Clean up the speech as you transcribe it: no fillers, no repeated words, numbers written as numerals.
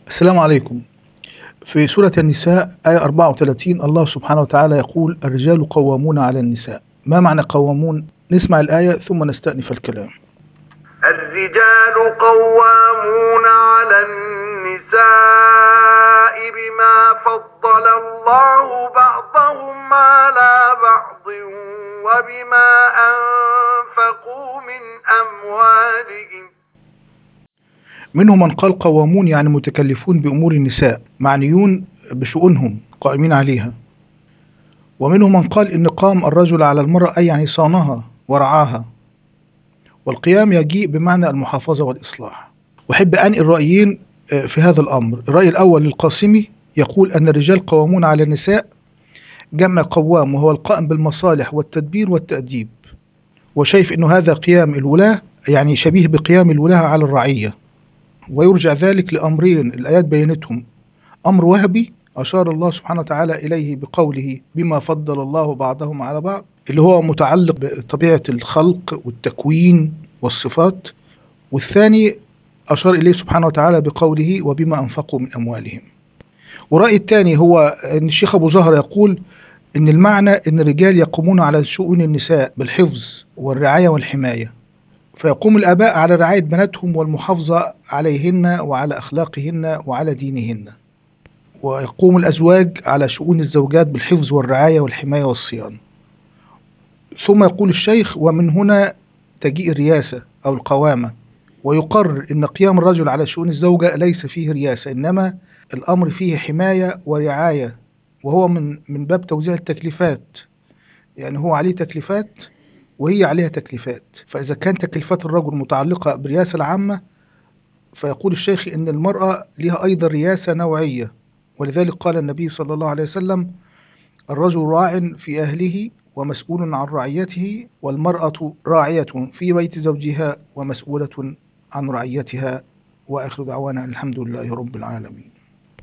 السلام عليكم. في سورة النساء آية 34 الله سبحانه وتعالى يقول: الرجال قوامون على النساء. ما معنى قوامون؟ نسمع الآية ثم نستأنف الكلام. الرجال قوامون على النساء بما فضل الله بعضهم على بعض وبما أنفقوا من أموالهم. منهم من قال قوامون يعني متكلفون بأمور النساء، معنيون بشؤونهم قائمين عليها. ومنهم من قال إن قام الرجل على المرأة أي يعني صانها ورعاها، والقيام يجيء بمعنى المحافظة والإصلاح. وأحب أنقل رأيين في هذا الأمر. الرأي الأول للقاسمي يقول أن الرجال قوامون على النساء جمع قوام، وهو القائم بالمصالح والتدبير والتأديب، وشايف أنه هذا قيام الولاة، يعني شبيه بقيام الولاة على الرعية. ويرجع ذلك لأمرين الآيات بينتهم: أمر وهبي أشار الله سبحانه وتعالى إليه بقوله بما فضل الله بعضهم على بعض، اللي هو متعلق بطبيعة الخلق والتكوين والصفات. والثاني أشار إليه سبحانه وتعالى بقوله وبما أنفقوا من أموالهم. ورأي الثاني هو أن الشيخ أبو زهر يقول إن المعنى إن الرجال يقومون على شؤون النساء بالحفظ والرعاية والحماية، فيقوم الآباء على رعاية بناتهم والمحافظة عليهن وعلى أخلاقهن وعلى دينهن، ويقوم الأزواج على شؤون الزوجات بالحفظ والرعاية والحماية والصيانة. ثم يقول الشيخ: ومن هنا تجيء الرياسة أو القوامة، ويقرر أن قيام الرجل على شؤون الزوجة ليس فيه رياسة، إنما الأمر فيه حماية ورعاية، وهو من باب توزيع التكليفات. يعني هو عليه تكليفات وهي عليها تكليفات، فإذا كان تكليفات الرجل متعلقة بالرياسة العامة، فيقول الشيخ إن المرأة لها أيضا رياسة نوعية. ولذلك قال النبي صلى الله عليه وسلم: الرجل راع في أهله ومسؤول عن رعيته، والمرأة راعية في بيت زوجها ومسؤولة عن رعيتها. وآخر دعوانا الحمد لله رب العالمين.